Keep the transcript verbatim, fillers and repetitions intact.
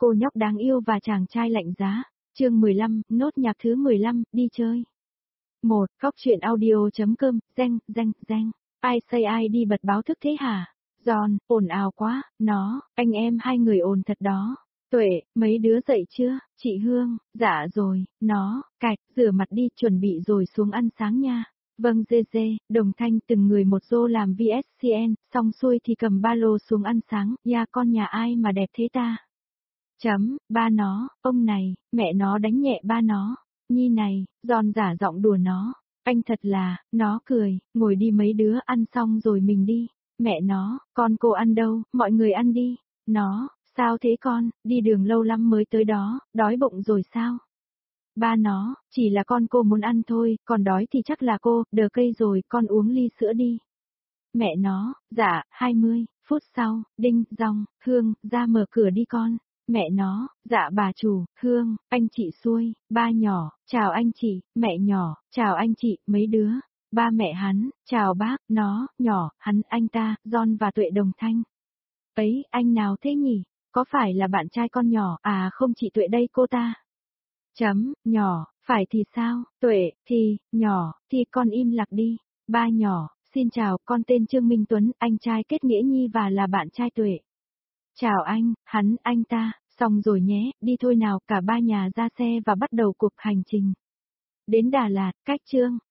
cô nhóc đáng yêu và chàng trai lạnh giá. Chương mười lăm, nốt nhạc thứ mười lăm, đi chơi. một. Góc truyện audio.com, danh, danh, danh. Ai say ai đi bật báo thức thế hả? John, ồn ào quá, nó, anh em hai người ồn thật đó. Tuệ, mấy đứa dậy chưa? Chị Hương, dạ rồi, nó, cạch, rửa mặt đi, chuẩn bị rồi xuống ăn sáng nha. Vâng dê dê, Đồng Thanh từng người một rô làm vê ét xê en, xong xuôi thì cầm ba lô xuống ăn sáng, ya con nhà ai mà đẹp thế ta? Chấm, ba nó, ông này, mẹ nó đánh nhẹ ba nó, Nhi này, Giòn giả giọng đùa nó, anh thật là, nó cười, ngồi đi mấy đứa ăn xong rồi mình đi, mẹ nó, con cô ăn đâu, mọi người ăn đi, nó, sao thế con, đi đường lâu lắm mới tới đó, đói bụng rồi sao? Ba nó, chỉ là con cô muốn ăn thôi, còn đói thì chắc là cô, đờ cây rồi, con uống ly sữa đi. Mẹ nó, dạ, hai mươi phút sau, đinh, dòng, Hương, ra mở cửa đi con. Mẹ nó, dạ bà chủ, Hương, anh chị xuôi, ba nhỏ, chào anh chị, mẹ nhỏ, chào anh chị, mấy đứa. Ba mẹ hắn, chào bác, nó, nhỏ, hắn, anh ta, John và Tuệ Đồng Thanh. Ấy, anh nào thế nhỉ? Có phải là bạn trai con nhỏ, à không chị Tuệ đây cô ta. Chấm, nhỏ, phải thì sao, Tuệ, thì, nhỏ, thì con im lặng đi. Ba nhỏ, xin chào, con tên Trương Minh Tuấn, anh trai kết nghĩa Nhi và là bạn trai Tuệ. Chào anh, hắn, anh ta, xong rồi nhé, đi thôi nào, cả ba nhà ra xe và bắt đầu cuộc hành trình. Đến Đà Lạt, cách Trương,